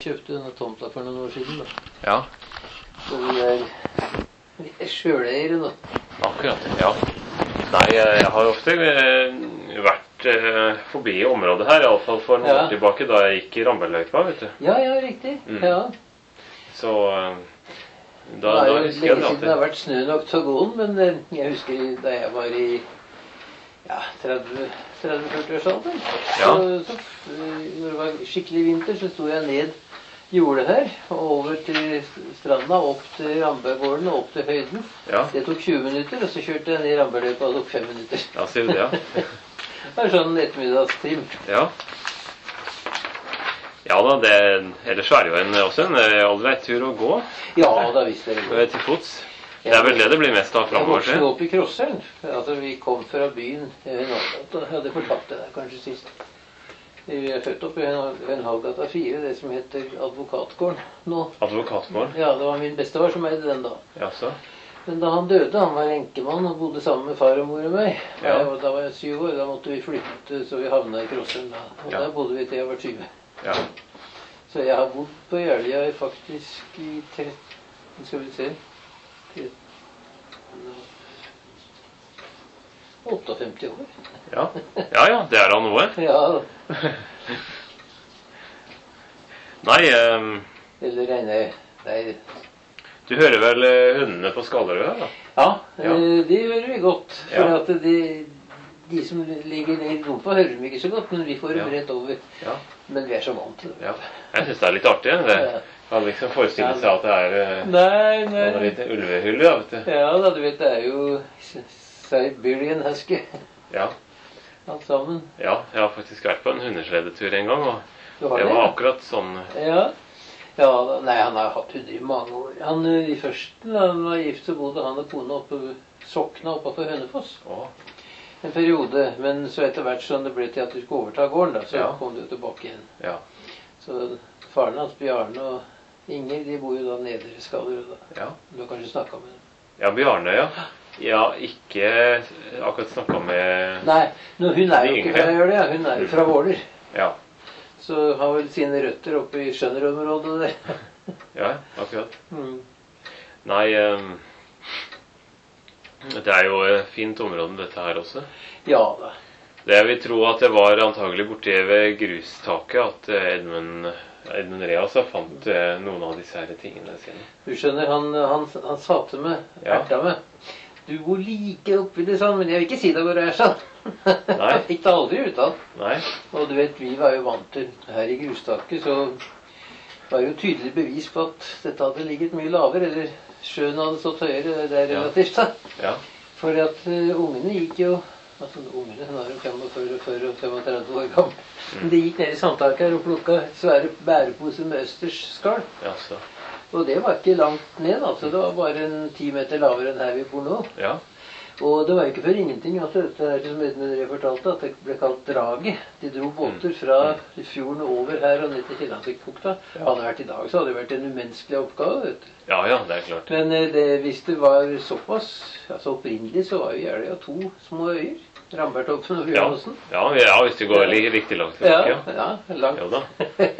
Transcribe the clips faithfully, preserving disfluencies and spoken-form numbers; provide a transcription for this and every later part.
Kjøpte denne tomta for noen år siden da. Ja. Så vi er, vi er sjøleiere nå. Akkurat, ja. Nei, jeg har ofte eh, vært eh, forbi området her, i alle fall for noen Ja. år tilbake, da jeg gikk i Rambølløypa, vet du. Ja, ja, riktig. Mm. Ja. Så eh, Det da, er da jo husker jeg lenge det siden det har alltid. vært snø nok til å gå den, men eh, jeg husker da jeg var i ja, tretti førti års alder. Ja. Så, så eh, når det var skikkelig vinter, så sto jeg ned jordet her, og over til stranda, opp til Rambøgården og opp til høyden. Ja. Det tok tjue minutter, og så kjørte jeg ned i Rambølløypa og det tok fem minutter. Ja, sier du det, ja. Det er sånn ettermiddagstrim. Ja. Ja da, det, ellers er det jo en, også en eh, ålreit tur å gå Ja, da visste jeg det. eh, til fots. Det er vel det det blir mest av Jeg fremover vokste til. opp i Krosseren. Altså, vi kom fra byen i Hønhalgata. Jeg hadde fortalt det der kanskje sist. Vi er født opp i Hønhalgata fire, det som heter Advokatgården nå. Advokatgården. Ja, det var min bestefar som eide den da. Jaså. Men da han døde, han var enkemann og bodde sammen med far og mor og meg. Ja. Og da var jeg syv år, da måtte vi flytte, så vi havna i Krosseren da. Og Ja. der bodde vi til jeg var tyve. Ja. Så jeg har bodd på Jeløya faktisk i tretten, skal vi se, femtiåtte år. Ja. Ja, ja, det er da noe. Ja, Nei, eh, eller regner jeg. Nei. du hører vel eh, hundene på Skallerøya, da? Ja, Ja. eh, det hører vi godt. For Ja. at de, de som ligger ned i rumpa, hører vi ikke så godt, men vi får dem Ja. rett over. Ja. Men vi er så vant til det. Ja. Jeg synes det er litt artig. Det Ja. kan liksom forestille seg at det er eh, Nei, noe nei. litt ulvehylle, ja, vet du. Ja da, du vet, det er jo Siberian Husky, Ja. alt sammen. Ja, jeg har faktisk vært på en hundesledetur en gang, og Du har det det? var akkurat sånn. Ja. Ja, da- nei, han har hatt hunder i mange år. Han, eh, I første, da han var gift, så bodde han og kona oppe Sokna oppe på Hønefoss. Å, En periode, men så etter hvert som det ble til at du skulle overta gården, da, så Ja. kom du tilbake igjen. ja. Så faren hans, Bjarne og Inger, de bor jo da nede i Skallerøya. da. Ja. Du har kanskje snakka med dem? Ja, Bjarne, ja. Ja, ikke akkurat snakket med... Nei, nå, hun er jo De ikke yngre. fra Jeløya, hun er jo fra Våler. Ja, Så har vel sine røtter oppe i Skjønnerødområdet der. ja, akkurat. Mm. Nei, ehm, det er jo et fint område dette her også. Ja da. Det jeg vil tro at det var antagelig borti ved grustaket at eh, Edmund, Edmund Reas fant eh, noen av disse her tingene sine. Du skjønner, han, han, han sa til meg, Ja. erta meg, du bor like oppi det sånn, men jeg vil ikke si deg hvor det er sånn. Nei. Jeg fikk det aldri ut av. Nei, Og du vet, vi var jo vant til, her i grustaket, så var det jo tydelig bevis på at dette hadde ligget mye lavere, eller sjøen hadde stått høyere, det er Ja. relativt da. ja, For at uh, ungene gikk jo, altså ungene, hun er jo femogfyrre, førti og femogtredve år gammel, men de gikk ned i sandtaket her og plukket svære bæreposer med østersskall. jaså. Og det var ikke langt ned, altså. Det var bare en ti meter lavere enn her vi bor nå. Ja, Og det var ikke for ingenting at dette her, som Edmund Ree fortalte, at det ble kalt draget. De dro båter fra fjorden over her og ned til Kilandsvikbukta. Ja. Hadde det vært i dag, så hadde det vært en umenneskelig oppgave, vet du. ja, ja, det er klart. Men eh, det, hvis det var såpass, altså opprinnelig, så var jo Jeløya to små øyer. Rambertoppen og Ja, Bjørnåsen. ja, ja, hvis du går li- riktig langt tilbake. Ja, Ja. ja, langt. Jo da.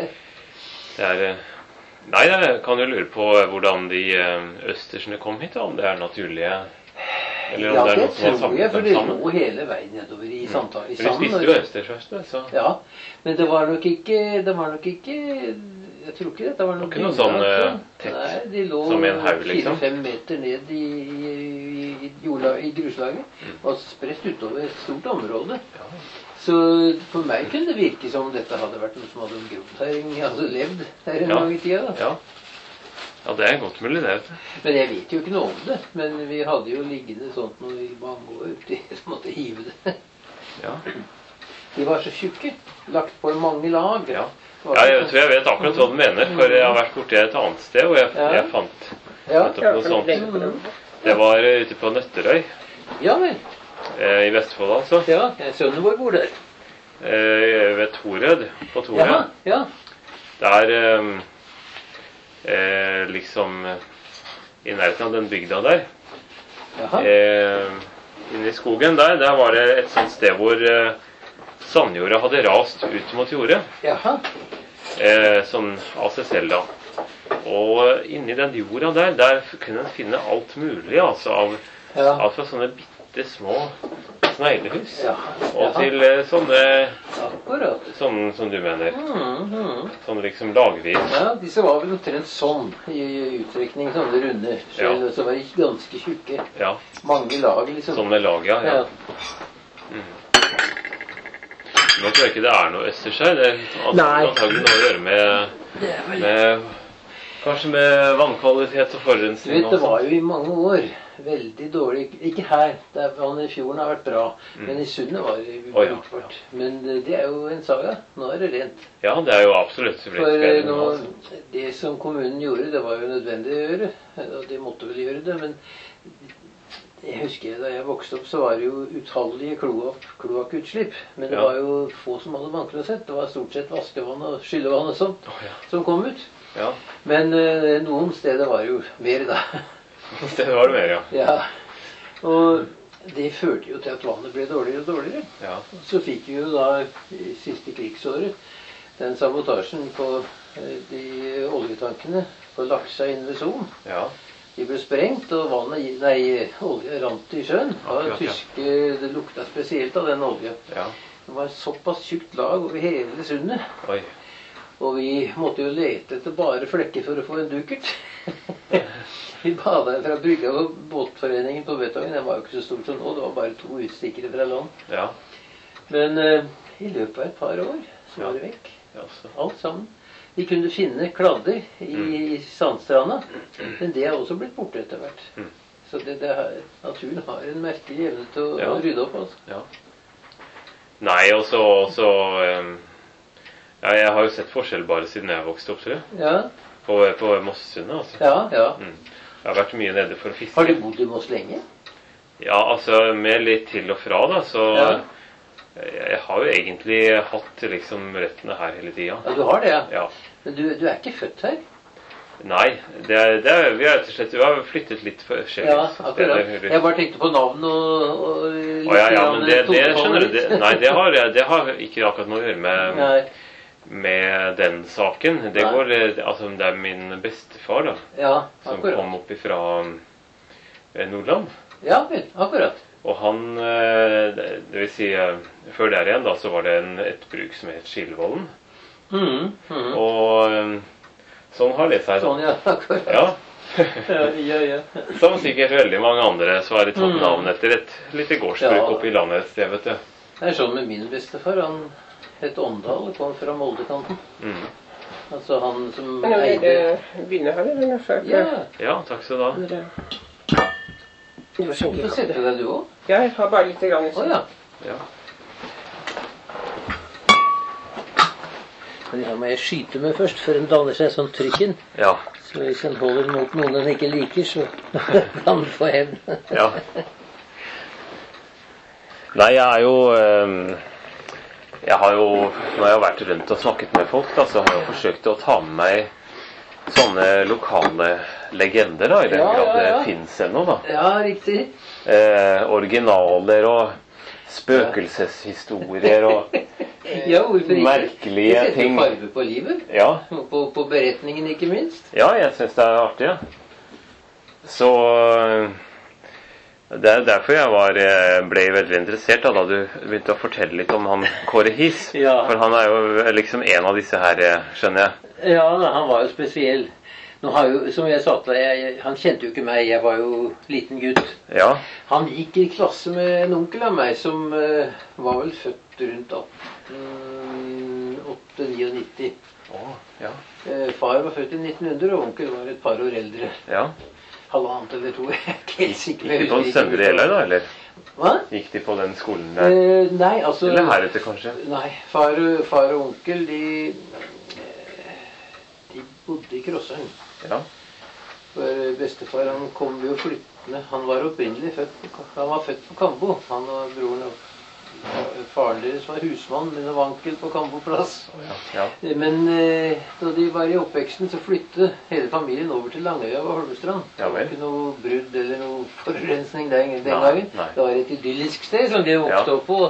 Det er... eh, Nei, jeg kan jo lure på hvordan de eh, østersene kom hit, da, om det er naturlige... Eller om Ja, det er det noe som har tror jeg, samlet for dem det sammen. lå hele veien nedover i samtalen. I For de sanden, spiste og- jo østers først, da, så... Ja, men det var nok ikke, det var nok ikke, jeg tror ikke dette var noe ikke noe sånn, grunnlag, eh, så- tett, Nei, de lå som en haug, liksom. fire-fem meter ned i, i, i, jorda, i gruslaget, og spredt utover et stort område. Ja. Så for meg kunne det virke som dette hadde vært noe som hadde grodd her, altså levd her en Ja. gang i tida. Da. Ja. Ja, det er godt mulig det, vet du. Men jeg vet jo ikke noe om det, men vi hadde jo liggende sånt noe i mange år, til jeg måtte hive det. Ja. De var så tjukke, lagt på mange lag. Ja. Var Ja, jeg ikke- tror jeg vet akkurat hva du mener, for jeg har vært borti et annet sted, og jeg, Ja. jeg fant Ja, nettopp noe sånt. Mm. Det var eh, ute på Nøtterøy, Ja vel. eh, i Vestfold altså, Ja, sønnen vår bor der. eh, ved Torød, på Torøy. Ja, ja. Der eh, eh, liksom eh, i nærheten av den bygda der, Jaha. eh, inne i skogen der, der var det et sånt sted hvor eh, sandjorda hadde rast ut mot jordet. Jaha. eh, sånn av seg selv da. Og inni den jorda der, der kunne en finne alt mulig, altså av, Ja. alt fra sånne bitte små sneglehus, Ja. og Ja. til eh, sånne, Akkurat. sånn som du mener, Mm, mm. sånn liksom lagvis. Ja, disse var vel omtrent sånn i i utrekning, sånne runde skjell, og så var de ganske tjukke. Ja, Mange lag, liksom. sånne lag, ja. ja. Ja. Nå tror jeg ikke det er noe østers her. Det har Nei. antagelig noe å gjøre med, Det er vel... med kanskje med vannkvalitet og Du forurensning. vet, det var jo i mange år veldig dårlig. Ikke her, der vannet i fjorden har vært bra, men i sundet var det Å, ja, brukbart. Men det det er jo en saga. Nå er det rent. Ja, det er jo absolutt blitt For eh, bedre nå, nå, altså. det som kommunen gjorde, det var jo nødvendig å gjøre. Og de måtte vel gjøre det, men jeg husker da jeg vokste opp, så var det jo utallige kloak- kloakkutslipp. Men det Ja. var jo få som hadde vannklosett. Det var stort sett vaskevann og skyllevann og sånt Å, ja. som kom ut. Ja, Men eh, noen steder var det jo mer da. det var det mer, ja. Ja. Og det førte jo til at vannet ble dårligere og dårligere. Ja, Så fikk vi jo da i siste krigsåret den sabotasjen på eh, de oljetankene på Laksa inne ved Son. ja. De ble sprengt, og vannet, gi- nei, olje rant i sjøen. Det var Akkurat, ja. tyske, det lukta spesielt av den olja. ja. Det var et såpass tjukt lag over hele sundet. Oi. Og vi måtte jo lete etter bare flekker for å få en dukert. Vi bada fra brygga på båtforeningen på Betongen. Den var jo ikke så stor som nå. Det var bare to utstikkere fra land. Ja. Men eh, i løpet av et par år så Ja. var det vekk. Ja, så. Alt sammen. Vi kunne finne kladder i, i sandstranda, men det er også blitt borte etter hvert. Mm. Så det, det har, naturen har en merkelig evne til å, Ja. å rydde opp. Altså. Ja. Nei, og så, og så ehm, ja, jeg har jo sett forskjell bare siden jeg vokste opp, tror jeg. Ja, På, på Mossesundet, altså. ja, ja. Mm. Jeg har vært mye nede for å fiske. Har du bodd i Moss lenge? Ja, altså med litt til og fra, da, så Ja. jeg, jeg har jo egentlig hatt liksom røttene her hele tida. Ja, du har det, ja. Ja. Men du, du er ikke født her? Nei, det er, det er, vi har rett og slett vi har flyttet litt forskjellige Ja, akkurat. steder. Jeg bare tenkte på navn og, og litt Å ja, ja, grann men det, det tonefall skjønner du. litt. Det, nei, det har, det har ikke akkurat noe å gjøre med, Nei. med den saken. Det, Nei. går, eh, altså, det er min bestefar da, Ja, som akkurat. kom opp ifra eh, Nordland. Ja vel, akkurat. Og han, eh, det det vil si, eh, før der igjen da, så var det en, et bruk som het Skillvollen. Mhm, mhm. Og eh, sånn har det seg da. Sånn, ja, akkurat. Ja, Ja, ja, ja. som sikkert veldig mange andre så har de tatt Mm. navn etter et lite gårdsbruk Ja. oppe i landet et sted, vet du. Det er sånn med min bestefar. Han het Åndal og kom fra Moldekanten. Mm. Altså han som Men jeg eide vil begynne her, eller? Før, Ja, Ja, takk skal du ha. Dere- Du du skjenker får kaffe. sette deg du òg. Jeg har bare litt grann i Å ja. Ja. Men det må jeg skyte med først, før den danner seg sånn trykken. Ja. Så hvis en holder mot noen den ikke liker, så kan den få hevn. Ja. Nei, jeg er jo eh, Jeg har jo, når jeg har vært rundt og snakket med folk, da, så har jeg forsøkt å ta med meg sånne lokale legender, da, i den Ja, grad ja, ja. det fins ennå, da. Ja, riktig. Eh, originaler og spøkelseshistorier og Ja, hvorfor ikke? merkelige Det setter ting. jo farve på livet. Ja, På, på beretningen, ikke minst. ja jeg syns det er artig, ja. Så eh, det er derfor jeg var, eh, ble veldig interessert da, da du begynte å fortelle litt om han Kåre His. Ja. For han er jo liksom en av disse her, eh, skjønner jeg. Ja, han var jo spesiell. Nå har jo, som jeg sa til deg, jeg- han kjente jo ikke meg. Jeg var jo liten gutt. Ja, Han gikk i klasse med en onkel av meg som eh, var vel født rundt atten nittiåtte. Å, ja, Eh, far var født i nitten hundre, og onkel var et par år eldre. ja. Halvannet eller to. Jeg er ikke helt sikker. Gikk de på en Søndre Jeløy da, eller? Hva? Gikk de på den skolen der? Eh, nei, altså Eller heretter, kanskje? Nei, far, og- far og onkel, de eh, De bodde i Krossøyen. Ja, For bestefar han kom jo flyttende. Han var opprinnelig født på, han var født på Kambo. Han og broren og faren deres var husmann, men det var onkel på Kambo plass. ja, ja. Men eh, da de var i oppveksten, så flyttet hele familien over til Langøya og Holmestrand. Ja Det var vel. ikke noe brudd eller noe forurensning den, den Nei, gangen. nei. Det var et idyllisk sted som de vokste Ja. opp på.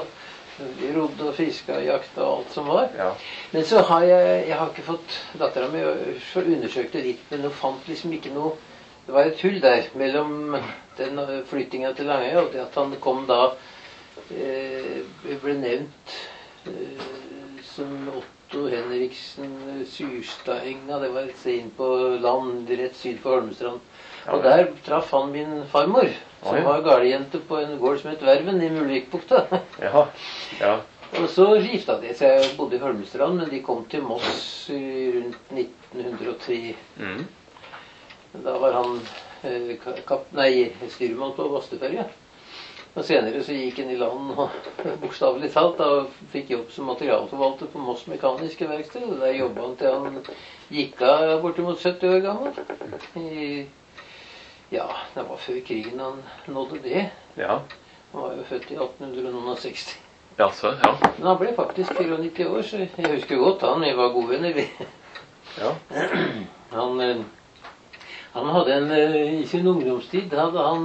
Vi rodde og fiska og jakta og alt som var. Ja. Men så har jeg Jeg har ikke fått dattera mi undersøkt det litt, men hun fant liksom ikke noe. Det var et hull der mellom den flyttinga til Langøya og det at han kom da eh, ble nevnt eh, som Otto Henriksen Surstadenga. Det var et sted inn på land rett syd for Holmestrand. Og der traff han min farmor, som oh, ja. var gardejente på en gård som het Verven i Mulvikbukta. Ja. Ja. Og så gifta de seg. Jeg bodde i Holmestrand, men de kom til Moss rundt nitten hundre og tre. Mm. Da var han eh, kap, nei, styrmann på Vasteferja. Og senere så gikk han i land og bokstavelig talt da, fikk jobb som materialforvalter på Moss Mekaniske Verksted. Og der jobbet han til han gikk av bortimot sytti år gammel. I, ja, det var før krigen han nådde det. Ja. Han var jo født i atten seksti. Ja, så, ja. Men han ble faktisk nittifire år, så jeg husker godt han. Vi var gode venner, vi. Ja. Han, han hadde en, i sin ungdomstid hadde han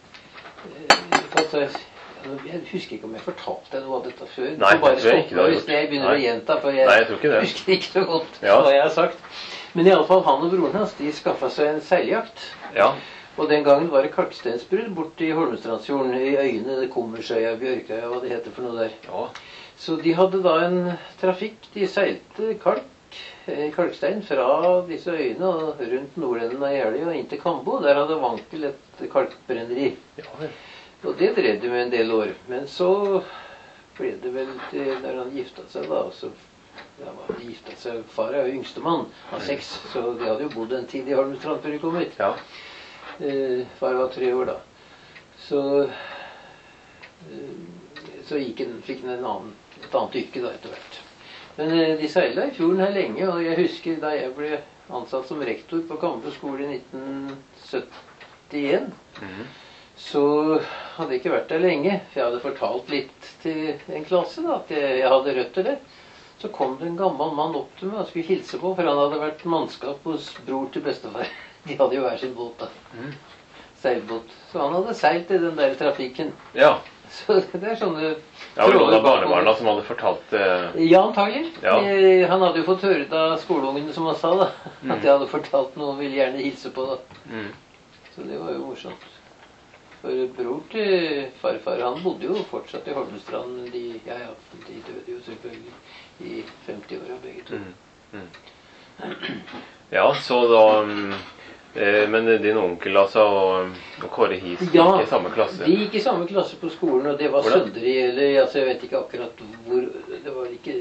Jeg husker ikke om jeg fortalte noe av dette før. Nei, bare det tror jeg ikke du har hvis jeg begynner Nei. å gjenta, for jeg, Nei, jeg tror ikke det. husker ikke så godt Ja. hva jeg har sagt. Men i alle fall, han og broren hans, de skaffet seg en seiljakt. Ja. Og den gangen var det kalkstensbrudd borte i Holmestrandsfjorden, i øyene, det Kommersøya, Bjørkøya, hva det heter for noe der. Ja. Så de hadde da en trafikk, de seilte kalk, eh, kalkstein fra disse øyene og rundt nordenden av Jeløya og inn til Kambo. Der hadde Wankel et kalkbrenneri. Ja, vel. Og det drev de med en del år. Men så ble det vel til når han gifta seg, da. Så, ja, han gifta seg, Far er jo yngstemann av seks, så de hadde jo bodd en tid i Holmestrand før de kom hit. Ja. Eh, far var tre år da. Så, eh, så gikk en, fikk han en annen, et annet yrke da etter hvert. Men eh, de seila i fjorden her lenge, og jeg husker da jeg ble ansatt som rektor på Kambo skole i nitten syttien. Mhm. Så hadde jeg ikke vært der lenge, for jeg hadde fortalt litt til en klasse da, at jeg, jeg hadde røtter der. Så kom det en gammel mann opp til meg og skulle hilse på, for han hadde vært mannskap hos bror til bestefar. De hadde jo hver sin båt da. Mm. Seilbåt. Så han hadde seilt i den der trafikken. Ja. Så det er sånne... Ja, og noen av barnebarna som hadde fortalt... Uh... Ja, antagelig. Ja. Eh, Han hadde jo fått høre da skoleungene, som han sa da, Mm. at jeg hadde fortalt noe og ville gjerne hilse på da. Mm. Så det var jo morsomt. For bror til farfar, han bodde jo fortsatt i Holmestrand. De, ja, ja, de døde jo selvfølgelig i femti-åra begge to. Mm. Mm. Ja, så da... Um, eh, men din onkel, altså, og, og Kåre His, gikk Ja, i samme klasse? De gikk i samme klasse på skolen, og det var Hvordan? Søndre, eller altså, jeg vet ikke akkurat hvor, det var ikke...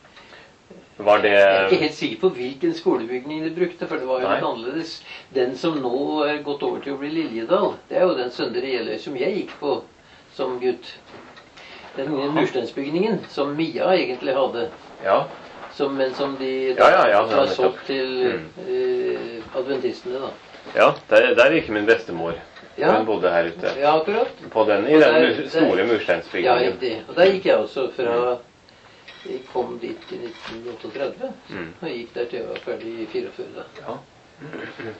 Var det... Jeg er ikke helt sikker på hvilken skolebygning de brukte, for det var jo Nei. litt annerledes. Den som nå er gått over til å bli Liljedal, det er jo den Søndre Jeløy som jeg gikk på som gutt. Den murstensbygningen som Mia egentlig hadde, Ja. som, men som de Ja, ja, ja, har nettopp. solgt til Mm. eh, adventistene da. Ja, der, der gikk min bestemor. Ja. Hun bodde her ute. Ja, akkurat. På den, I Og den der- mur, store der- Ja, mursteinsbygningen. riktig. Og der gikk jeg også fra... Jeg kom dit i nitten trettioåtte, Mm. og gikk der til jeg var ferdig i fireogfyrre da. Ja.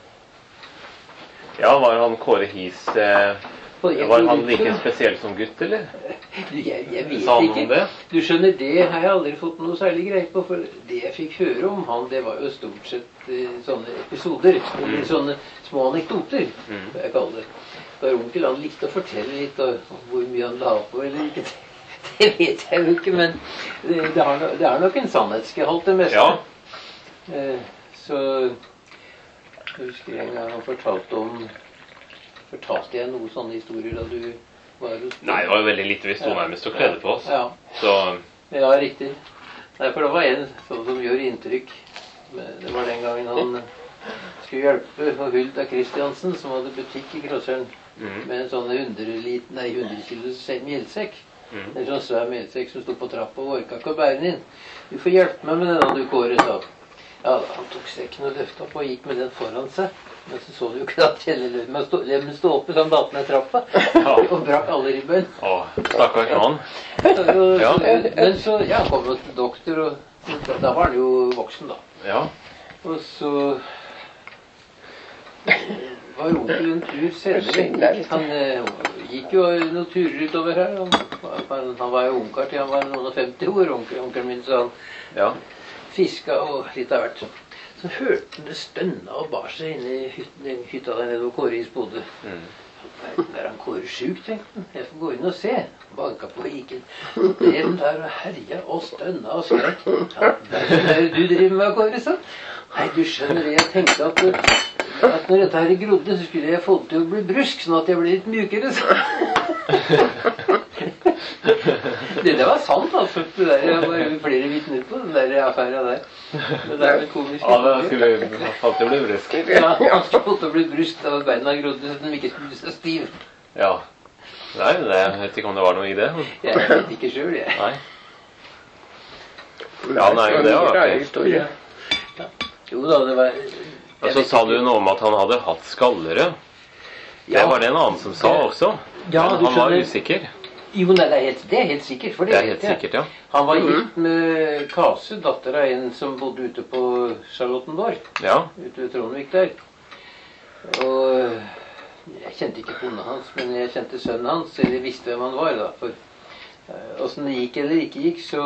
Ja, var han Kåre His eh, Og jeg Var tror han ikke- like spesiell som gutt, eller? Du, jeg, jeg vet Sa han ikke. om det? Du skjønner, det har jeg aldri fått noe særlig greie på, for det jeg fikk høre om han, det var jo stort sett eh, sånne episoder, eller Mm. sånne små anekdoter, Mm. hva jeg kaller det. For onkel, han likte å fortelle litt om hvor mye han la på, eller ikke. Det vet jeg jo ikke, men det, det, har, no- det er nok en sannhetsgehalt det meste. Ja. Eh, så jeg husker en gang han fortalte om, fortalte jeg noen sånne historier da du var hos Nei, det var jo veldig lite. Vi sto Ja. nærmest og kledde på oss. Ja. Så Ja, riktig. Nei, for det var en sånn som gjør inntrykk. Men det var den gangen han skulle hjelpe Hulda Kristiansen, som hadde butikk i Krosseren, mm. med en sånn hundre lit- nei, hundre kilos melsekk. Mm. En sånn svær melsekk som sto på trappa og orka ikke å bære den inn. Du får hjelpe meg med den, da, du Kåre, sa. Ja, da, han tok sekken og løfta opp og gikk med den foran seg. Men så så du jo ikke at kjellerlemmen stå, lemmen stå oppe, så han datt ned trappa. Ja. Og brakk alle ribben. Å, stakkars mann. Så, Ja. så, men så, ja, kom jo til doktor, og da var han jo voksen, da. Ja. Og så var onkel en tur senere. Han eh, gikk jo noen turer utover her. Han var Han, han var jo ungkar til han var noen og femti år, onkel, onkelen min, så han Ja. fiska og litt av hvert. Så hørte han det stønna og bar seg inne i hytta, hytta der nede hvor Kåre bodde. Mm. Er han Kåre sjuk, tenkte han. Jeg får gå inn og se. Banka på og gikk inn. Drev der og herja og stønna og skrek. Ja, hva er det du driver med, Kåre, sa? Nei, du skjønner det, jeg tenkte at, at når dette her grodde, så skulle jeg få det til å bli brusk, sånn at jeg ble litt mjukere, sa det, det var sant, altså. Det der, jeg var jo flere vitner på den der affæra der. Men det er vel komisk. Ja, det skulle alltid bli brusk. Ja, han skulle få til å bli brusk da beina grodde, så de ikke skulle bli så stiv. Ja. Nei, det, jeg vet ikke om det var noe i det. Jeg vet ikke selv, jeg. Nei. Ja, nei, det var rar artig. historie. Jo da, det var... Og så sa du noe om at han hadde hatt skallere. Det var det en annen som sa også. Ja, Men du han var skjønner. usikker. Jo, nei, det er helt, det er helt sikkert, for det, Det er vet helt jeg. sikkert, ja. Han var gift med Kase, datter av en som bodde ute på Charlottenborg, Ja, ute ved Trondvik der. Og jeg kjente ikke kona hans, men jeg kjente sønnen hans, eller jeg visste hvem han var da. For eh, hvordan det gikk eller ikke gikk, så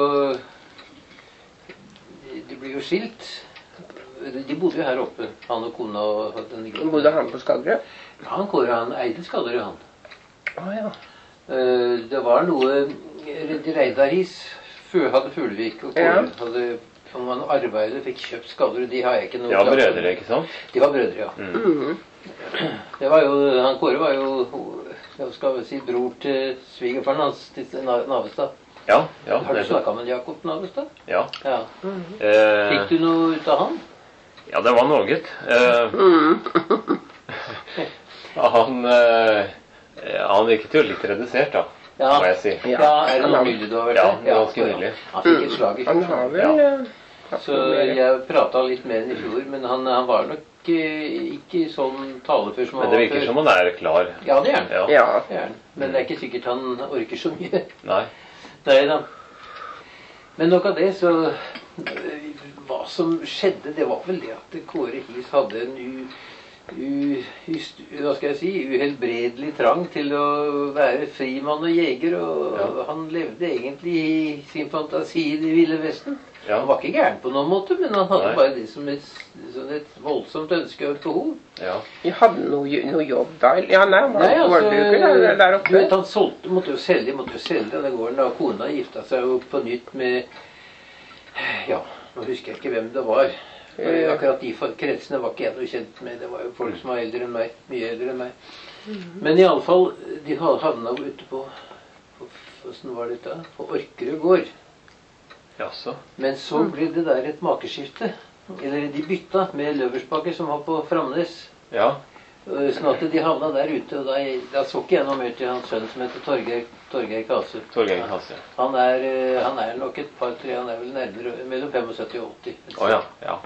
de ble jo skilt. De bodde jo her oppe, han og kona og den gruppen. Bodde han på Skagerø? Ja, han Kåre, han eide Skallerød, han. Å ja. Eh, Det var noe de Reidaris før hadde Fuglevik og Kåre Ja. hadde, om han arbeidet, fikk kjøpt Skallerød. De har jeg ikke noe ja klart. brødre, ikke sant? De var brødre, ja. Mhm. Det var jo, han Kåre var jo, hva skal vi si, bror til svigerfaren hans, til Na- Navestad. Ja, ja. Har du nettopp. snakket med Jakob Navestad? Ja. Ja. Eh, Fikk du noe ut av han? ja, det var noe. Eh, Mhm. han, eh, han virket jo litt redusert, da, Ja. må jeg si. Ja, Ja. er det noe nylig du har vært Ja, der? det var ganske så- nylig. Han fikk et slag i Han fjor. har vel Ja. eh, hatt Så noe mer. jeg pratet litt med han i fjor, men han, han var nok eh, ikke sånn talefør som han Men det var virker før. som han er klar. Ja, det er han. Ja. Ja. Det er han. Men det er ikke sikkert han orker så mye. Nei. Nei da. Men nok av det, så øh, hva som skjedde, det var vel det at Kåre His hadde en u, u, hys- hva skal jeg si, uhelbredelig trang til å være frimann og jeger, og Ja. han levde egentlig i sin fantasi i det ville vesten. Ja. Han var ikke gæren på noen måte, men han hadde Nei. bare det som et, som et voldsomt ønske og et behov. Ja. Vi hadde noe, jo- noe jobb da? Ja, nei, han var Nei, altså, gårdbruker der, der oppe. du vet, han solgte, måtte jo selge, måtte jo selge den gården da kona gifta seg jo på nytt med, ja, nå husker jeg ikke hvem det var. For Eh. akkurat de for- kretsene var ikke jeg noe kjent med, det var jo folk som var eldre enn meg, mye eldre enn meg. Men i alle fall, de ha- havna jo ute på, på, hvordan var det da? På Orkerud gård. Jaså. Men så ble det der et makeskifte, eller de bytta med Løversbakker som var på Framnes. Ja. Eh, Sånn at de havna der ute, og da, da så ikke jeg noe mer til hans sønn som heter Torgeir, Torgeir Kase. Torgeir Kase. Han er, eh, han er nok et par-tre, han er vel nærmere mellom syttifem og åtti. Å ja. Ja.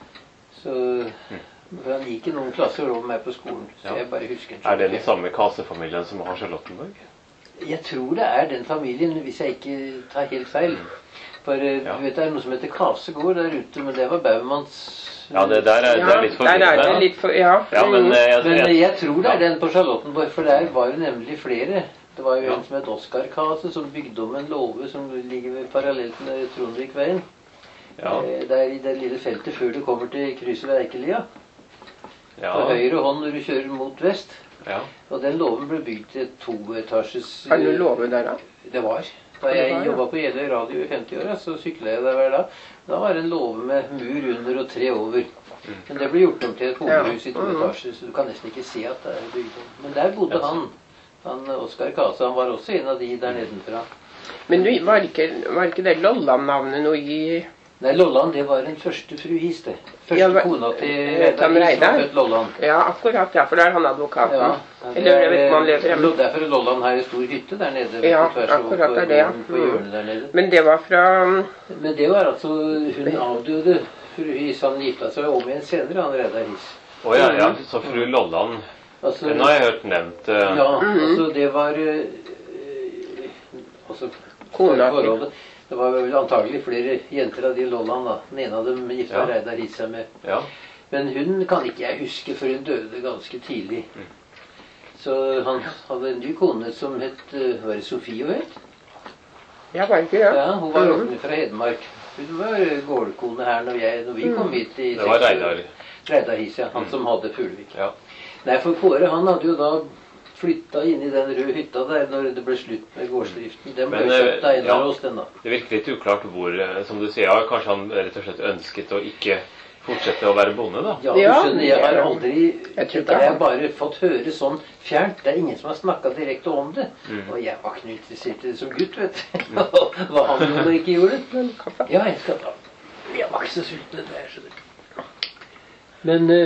Så for han gikk i noen klasser over meg på skolen, så Ja. jeg bare husker Er det den ikke. samme Kase-familien som har Charlottenborg? Jeg tror det er den familien, hvis jeg ikke tar helt feil. For eh, Ja. du vet det er noe som heter Kasegård der ute, men det var Baumanns. Ja, det der er, det er litt der er det forvirrende. litt for, ja. Ja, men eh, jeg, Men eh, jeg, jeg tror det er ja. den på Charlottenborg, for der var jo nemlig flere. Det var jo Ja. en som het Oskar Kase, som bygde om en låve som ligger ved parallelt med Trondvikveien. Ja. Eh, Der i det lille feltet før du kommer til krysset ved Eikelia. På Ja. høyre hånd når du kjører mot vest. Ja. Og den låven ble bygd til et toetasjes... Har du love der, da? Det var. Da det jeg var, ja. jobba på Jeløy radio i femtiåra, så sykla jeg der hver dag. Da var det en låve med mur under og tre over. Men det ble gjort om til et hovedhus i to Ja. Mhm. etasjer, så du kan nesten ikke se at det er bygd om. Men der bodde Ja. han. Han Oskar Kase. Han var også en av de der nedenfra. Men du, var ikke, var ikke det Lolland-navnet noe i Nei, Lolland, det var den første fru His, det. Første Ja, hva- kona til Vet han Reidar His var Reidar? født Lolland. Ja, akkurat. Ja, for det er han advokaten. Ja, Eller jeg vet ikke om han lever hjemme. Derfor er Lolland her en stor hytte der nede. Ja, på tvers over akkurat på det er det, ja. gården På hjørnet der nede. Men det var fra Men det var altså hun avdøde. Fru His, han gifta seg om igjen senere, han Reidar His. Å ja, ja. Så fru Lolland Altså, Den har jeg hørt nevnt. eh, ja, altså det var eh, altså, Kona til- forholdet. Det var vel antagelig flere jenter av de Lolland, da. Den ene av dem gifta Ja. Reidar His seg med. Ja. Men hun kan ikke jeg huske, for hun døde ganske tidlig. Så han hadde en ny kone som het eh, Var det Sofie hun het? Ja, var ikke det? Ja, hun var Mhm. åpne fra Hedmark. Hun var gårdkone her når, jeg, når vi kom hit i Det var Reidar. Reidar His, ja. Han som hadde Fuglevik. Ja. Nei, for Kåre han hadde jo da flytta inn i den røde hytta der når det ble slutt med gårdsdriften. Den ble Men, kjøpt av en ja. av oss, den da. Det virker litt uklart hvor, eh, som du sier, ja, kanskje han rett og slett ønsket å ikke fortsette å være bonde, da. Ja, du Ja, skjønner, jeg har ja. aldri Jeg tror ikke Dette har jeg han- bare fått høre sånn fjernt. Det er ingen som har snakka direkte om det. Mm. Og jeg var ikke noe interessert i det som gutt, vet du. Hva han gjorde og ikke gjorde. Men kaffe. Ja, jeg skal ta. Jeg var ikke så sulten etter det her, skjønner du. Men eh,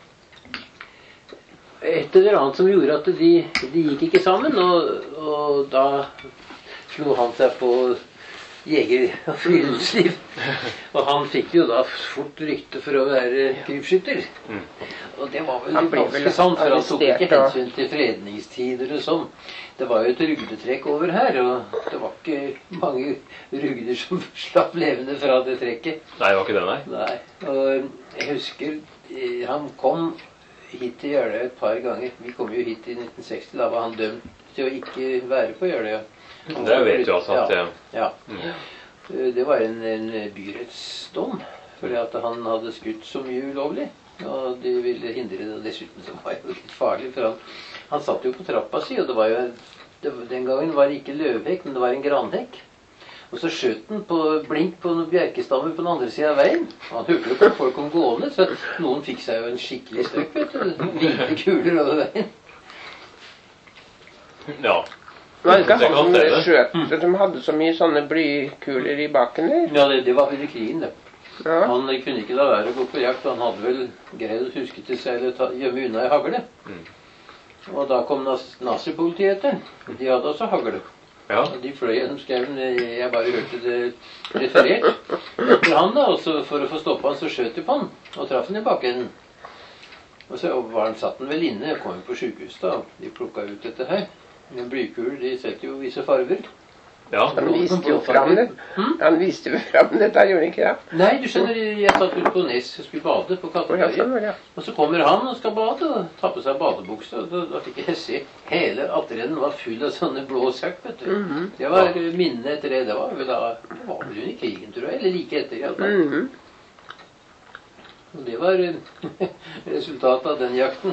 et eller annet som gjorde at de, de gikk ikke sammen, og, og da slo han seg på jeger- og friluftsliv. Og han fikk jo da fort rykte for å være krypskytter. Mm. Og det var vel Han ble vel ganske sant, for han tok ikke arrestert, og- hensyn til fredningstider og sånn. Det var jo et rugdetrekk over her, og det var ikke mange rugder som slapp levende fra det trekket. Nei, det var ikke det, nei. Nei, og jeg husker eh, han kom hit til Jeløya et par ganger. Vi kom jo hit i nitten seksti, da var han dømt til å ikke være på Jeløya. Det vet du altså at Ja, det... ja. Mm. Eh, Det var en, en byrettsdom, fordi at han hadde skutt så mye ulovlig. Og de ville hindre det, og dessuten så var det jo litt farlig, for han, han satt jo på trappa si, og det var jo, det, den gangen var det ikke løvhekk, men det var en granhekk. Og så skjøt han på blink på noen bjerkestammer på den andre siden av veien. Han hørte jo på folk kom gående, så noen fikk seg jo en skikkelig støkk, vet du. Hvite kuler over veien. Ja. Var det ikke Det han kan som stemme. skjøt, som hadde så mye sånne blykuler i baken der? Ja, det, det var under krigen, det. Ja. Han kunne ikke la være å gå på jakt, og han hadde vel greid å huske til seg eller ta, gjemme unna i hagle. Mm. Og da kom nas nazipolitiet etter. De hadde også hagle. Ja. Og de fløy gjennom skauen. Jeg bare hørte det referert etter han, da. Og så for å få stoppa han, så skjøt de på han og traff han i bakenden. Og så var han satt han vel inne. Jeg kom jo på sykehuset, da. De plukka ut dette her. Men blykuler, de setter jo visse farver. Ja. Han viste jo fram det. Han viste jo fram dette, gjorde han ikke det? Nei, du skjønner, jeg satt ute på Nes og skulle bade på Å, ja, Katteberget. sånn var det. Og så kommer han og skal bade og ta på seg badebukse. Og da, da fikk jeg se hele attreden var full av sånne blå sekk, vet du. Mhm. Det var minnet etter det. Det var vel da, det var vel under krigen, tror jeg. Eller like etter, i alle fall. Mhm. Og det var eh, resultatet av den jakten.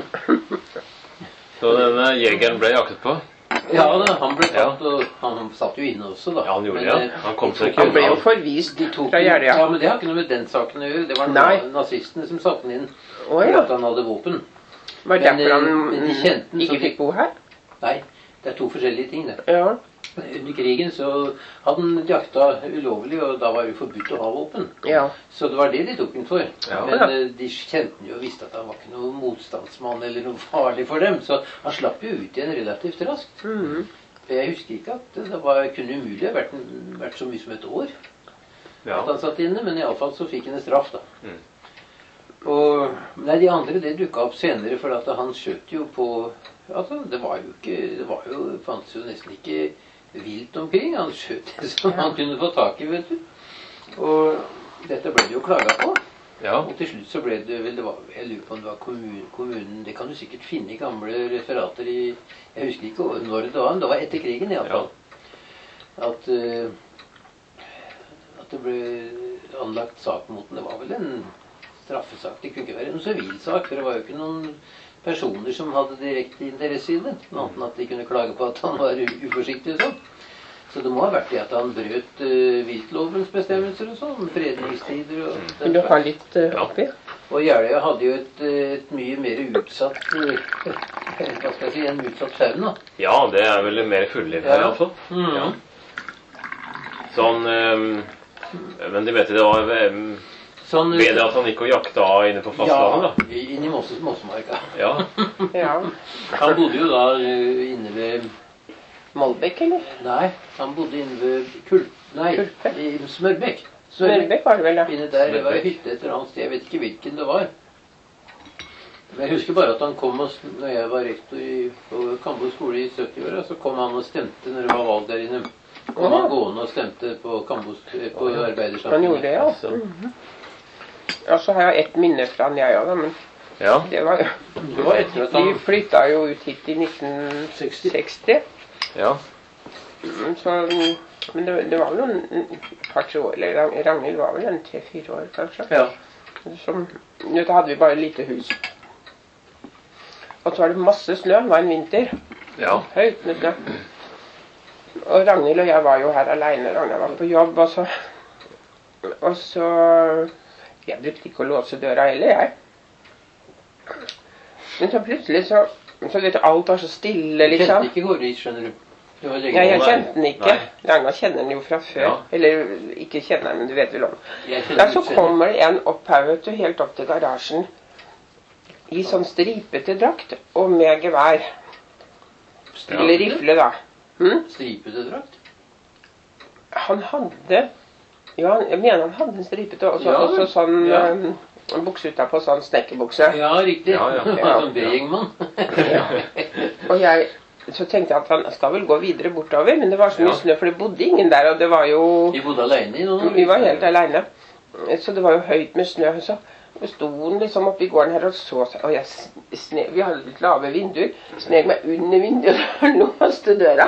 Så denne jegeren ble jaktet på? Ja da, han ble tatt, og han satt jo inne også, da. Ja, han gjorde Men, det, eh, ja. Han kom seg de ikke tok- Han ble jo unna. forvist de tok, fra Jeløya. Ja, men det har ikke noe med den saken å gjøre. Det var Nei. nazistene som satte han inn Å fordi ja. at han hadde våpen. Var det Men, derfor eh, men de kjente han den ikke som de- fikk bo her? Nei, det er to forskjellige ting, det. Ja. Under krigen så hadde han jakta ulovlig, og da var det jo forbudt å ha våpen. Ja. Så det var det de tok den for. Ja. Men eh, de kjente den jo og visste at han var ikke noe motstandsmann eller noe farlig for dem, så han slapp jo ut igjen relativt raskt. Mhm. For jeg husker ikke at det var, kunne umulig ha vært, en- vært så mye som et år Ja. at han satt inne, men iallfall så fikk han en straff, da. Mm. Og nei, de andre det dukka opp senere, for at han skjøt jo på Altså, det var jo ikke Det var jo, fantes jo nesten ikke vilt omkring. Han skjøt det som han kunne få tak i, vet du. Og dette ble det jo klaga på. Ja. Og til slutt så ble det vel det var, Jeg lurer på om det var kommunen, kommunen Det kan du sikkert finne i gamle referater i Jeg husker ikke når det var, men det var etter krigen iallfall. At, uh, at det ble anlagt sak mot den. Det var vel en straffesak. Det kunne ikke være en sivilsak, for det var jo ikke noen personer som hadde direkte interesse i det. Annet enn at de kunne klage på at han var uforsiktig og sånn. Så det må ha vært det at han brøt uh, viltlovens bestemmelser og sånn. Fredningstider og Vil du ha litt uh, oppi? Og Jeløya hadde jo et, et mye mer utsatt uh, Hva skal jeg si, en utsatt faun, da. Ja, det er vel mer fullliv her, Ja. iallfall. Mm. Ja. Sånn ehm, Men de mente det var ehm, Sånn, bedre at han gikk og jakta inne på fastlandet, ja, inn i Mosses Mossemarka. da. Ja. Ja. Han bodde jo da uh, inne ved Molbekk, eller? Nei, han bodde inne ved Kul... Nei, Kulpe? i Smørbekk. Smørbekk var det vel, ja. Inne der, det var en Smørbekk. hytte et eller annet sted, jeg vet ikke hvilken det var. Men jeg husker bare at han kom og, s- når jeg var rektor i, på Kambo skole i sytti-åra, så kom han og stemte når det var valg der inne. Kom Ja. han gående og stemte på, Kambo, på Han Arbeidersamfunnet. gjorde det, ja. Altså. Og så har jeg ett minne fra han, jeg òg, da. Men Ja. det var jo Det var etter at De han flytta jo ut hit i nitten seksti. Ja. Mm, Så Men det, det var vel noen par-tre år, eller Ragnhild var vel en tre-fire år kanskje. Ja. Som, da hadde vi bare et lite hus. Og så var det masse snø, det var en vinter. Ja. Høyt med snø. Og Ragnhild og jeg var jo her alene, Ragnhild var på jobb, og så, og så, jeg brukte ikke å låse døra heller, jeg. Men så plutselig så, så vet du, alt var så stille, Jeg liksom. kjente ikke Gårdis, skjønner du. Det var lenge Ja, jeg over. kjente den ikke. Nei. Ragnar kjenner den jo fra før. Ja. Eller ikke kjenner den, men du vet vel om. Jeg kjenner Der så utseendet. kommer det en opp her, vet du, helt opp til garasjen. I sånn stripete drakt og med gevær. Eller rifle, da. Hm? Stripete drakt? Han hadde, ja, jeg mener han hadde en stripete, og så Ja, også sånn ja. um, en bukse utapå, sånn snekkerbukse. Ja, riktig. Ja, ja. Ja, sånn B-gjengmann. Og jeg så tenkte jeg at han skal vel gå videre bortover, men det var så mye Ja. snø, for det bodde ingen der, og det var jo... Vi bodde alene i noen år. Vi var helt alene. Så det var jo høyt med snø. Så sto han liksom oppe i gården her og så seg. Og jeg sne, vi hadde litt lave vinduer. Sneg meg under vinduet og låste døra.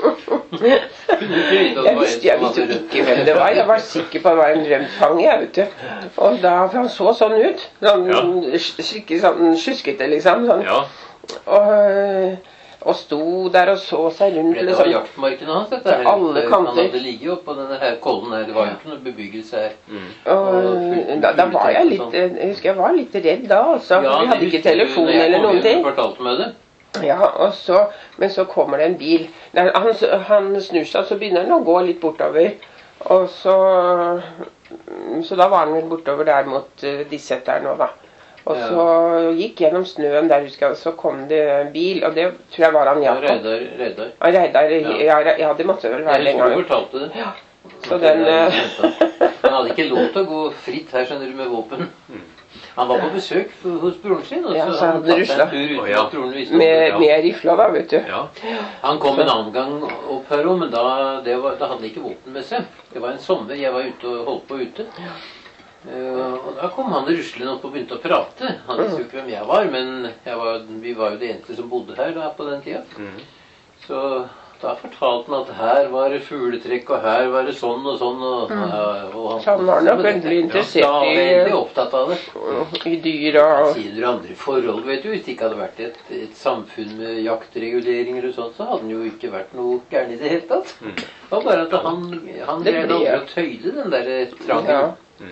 Jeg visste, jeg visste jo ikke hvem det var. Jeg var sikker på at det var en rømt fange, jeg, vet du. Og da, for han så sånn ut. Sånn, Ja. skikkelig sånn sjuskete, liksom. Sånn. Ja. Og, og sto der og så seg rundt. Det var Liksom. jaktmarkene hans, dette her. Til alle kanter. Han hadde ligget oppå denne her kollen her. Det var jo ikke noe bebyggelse her. Og da, da var jeg litt, jeg husker jeg var litt redd da, altså. Ja, Vi hadde det ikke husker du telefon når jeg eller kom noen hjem ting. og fortalte meg det. Ja, og så, men så kommer det en bil. Nei, Han, han snur seg, og så begynner han å gå litt bortover. Og så, så da var han vel bortover der mot uh, Dissetter nå, da. Og Ja. så gikk gjennom snøen der, husker jeg, og så kom det en bil, og det tror jeg var han Ja, Jakob. Reidar, Reidar. Han Reidar, Ja. ja, ja, det måtte vel være Jeg den tror du gangen. fortalte det. Så den, eh, Han hadde ikke lov til å gå fritt her, skjønner du, med våpen. Han var på besøk hos broren sin, og Ja, så så han hadde tatt rusla. en tur uten Å, ja. at broren visste om med, det. Ja. med rifla da, vet du. Ja. Han kom en annen gang opp her også, men da, det var, da hadde han ikke våpen med seg. Det var en sommer, jeg var ute og holdt på ute. Uh, og da kom han ruslende opp og begynte å prate. Han visste jo ikke hvem jeg var, men jeg var, vi var jo det eneste som bodde her da på den tida. Mhm. Så da fortalte han at her var det fugletrekk, og her var det sånn og sånn. Og, og, og han, Så han var nok veldig interessert ja, i- veldig opptatt av det. I dyr og... Sier du andre forhold, vet du. Hvis det ikke hadde vært et, et samfunn med jaktreguleringer og sånt, så hadde den jo ikke vært noe gærent i det hele tatt. Det var bare at han, han Det greide ble- aldri å tøyle den der trangen. Ja.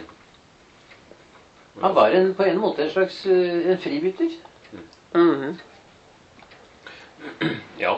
Han var en, på en måte en slags eh, en fribytter. Mhm. Ja.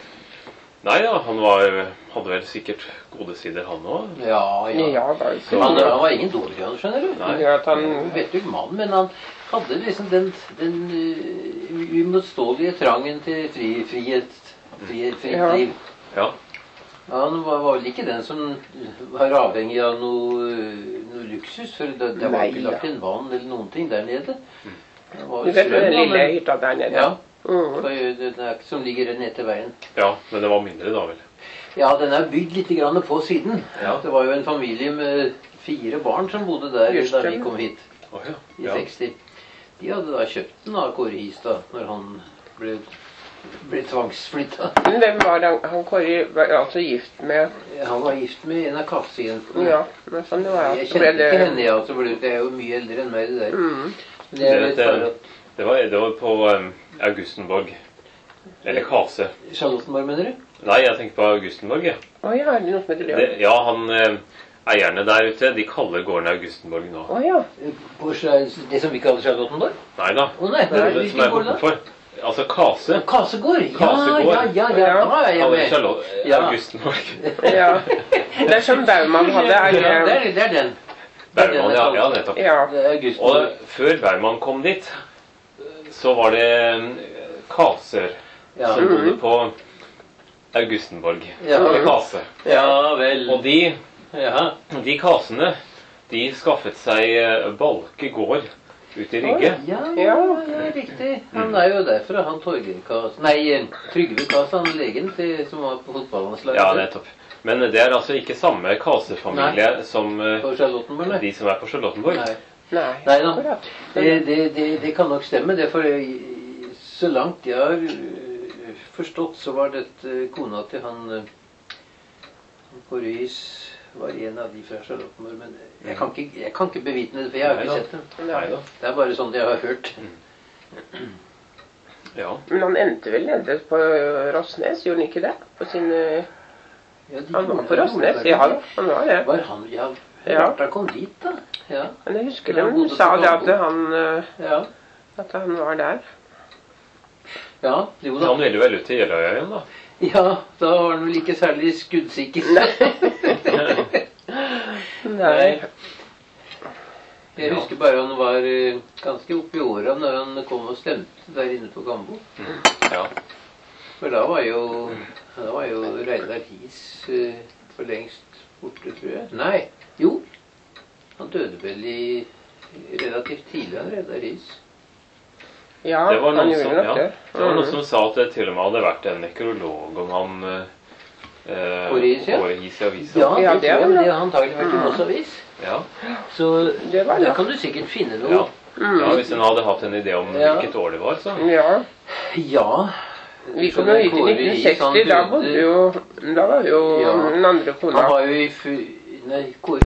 Nei da, han var, hadde vel sikkert gode sider, han òg. Ja, ja. Ja, da, så, Han, han var ingen dårlig, han, skjønner du. Nei. ja, at han... Vettug mann, men han hadde liksom den, den uh, uimotståelige trangen til fri, frihet, frihet, fritt Ja. liv. Ja. Han var, var vel ikke den som var avhengig av noe, noe luksus, for det, det var Nei, ikke lagt en vann eller noen ting der nede. Det var Du vet strøm, den da, lille men- hytta der nede? Ja, Mhm. det er det er som ligger ned til veien. Ja, men det var mindre da vel. Ja, den er bygd litt grann på siden. Ja. Det var jo en familie med fire barn som bodde der da Just det. vi kom hit Å ja. i Ja. seksti. De hadde da kjøpt den av Kåre Histad når han ble, ble tvangsflytta. Men hvem var han? Han Kåre var altså gift med... Han var gift med en av kassejentene. Ja, men sånn det var. Jeg Så ble kjente det... ikke henne, ja. Så ble det, det er jo mye eldre enn meg, det der. Mhm. Men jeg Det- vet det- bare at Det var, det var på um, Augustenborg. Eller Kase. Charlottenborg, mener du? Nei, jeg tenker på Augustenborg, jeg. Å ja, er det noe som heter det? Det, ja, han eh, eierne der ute, de kaller gården Augustenborg nå. Å ja. På Scha- det som vi kaller Charlottenborg? Nei da. Å nei, Det er det som hvilken er gård da? bortenfor. Altså Kase. Kasegård? Ja, Kasegård. ja, ja, ja, da er jeg Kaller med. Charlotte Ja. Augustenborg. Ja. Det er som Baumann hadde. Ja, det Er, er, det er den. Det er den Bergman, jeg ja, kaller. ja, nettopp. ja. Det er Augustenborg. Og før Bergman kom dit, så var det eh, kaser Ja. som bodde på Augustenborg. Ja. Eller Kase. Ja vel. Og de, Ja. de kasene, de skaffet seg eh, Balke gård ute i Rygge. Ja, ja, ja, riktig. Han er jo derfra, han Torgeir Kas. Nei, Trygve Kas, han legen til, som var på fotballandslaget. Ja, nettopp. Men det er altså ikke samme kasefamilie som eh, På Charlottenborg, nei. de som er på Charlottenborg. Nei. Nei. Nei da. Akkurat. Det, det, det, det kan nok stemme, det, for jeg- så langt jeg har øh, forstått, så var dette kona til han øh, Kåre Riis var en av de fra Charlottenborg, men jeg kan ikke, jeg kan ikke bevitne det, for jeg har ikke sett dem. Neida. Det er bare sånn jeg har hørt. Ja. Men han endte vel nede på Rossnes, gjorde han ikke det? På sin, Ja, de han var gjorde på det, Rossnes, gjorde ja det. da, han var det. Var han, ja, Ja. rart han kom dit da. Ja, Men jeg husker Ja, han de bodde sa på det at Gambo. han, eh, ja, at han var der. ja, jo Så da. han ville vel ut til Jeløya igjen, da? Ja, da var han vel ikke særlig skuddsikker. Nei. Jeg husker bare han var eh, ganske oppe i åra når han kom og stemte der inne på Gambo. Ja. For da var jo, da var jo Reidar Hies eh, for lengst borte, tror jeg. Nei, jo. Han døde vel i relativt tidlig, han Reidar Hies. Ja, Det var han noen gjorde som, nok ja, det. det var noen Mhm. som sa at det til og med hadde vært en nekrolog om han eh, Kåre Riis, ja. Kåre Riis i avisa. Ja, Ja, det det tror jeg, var men det. det har antagelig vært i Moss Avis. Ja. Så Det var der det. kan du sikkert finne noe. Ja. Mhm. ja, hvis hun hadde hatt en idé om Ja. hvilket år det var, så Ja, Ja. vi kom jo hit i Kåre nitten Riis, han seksti, da døde- bodde jo, da var jo Ja. den andre kona. Han var jo i fu... Nei, Kåre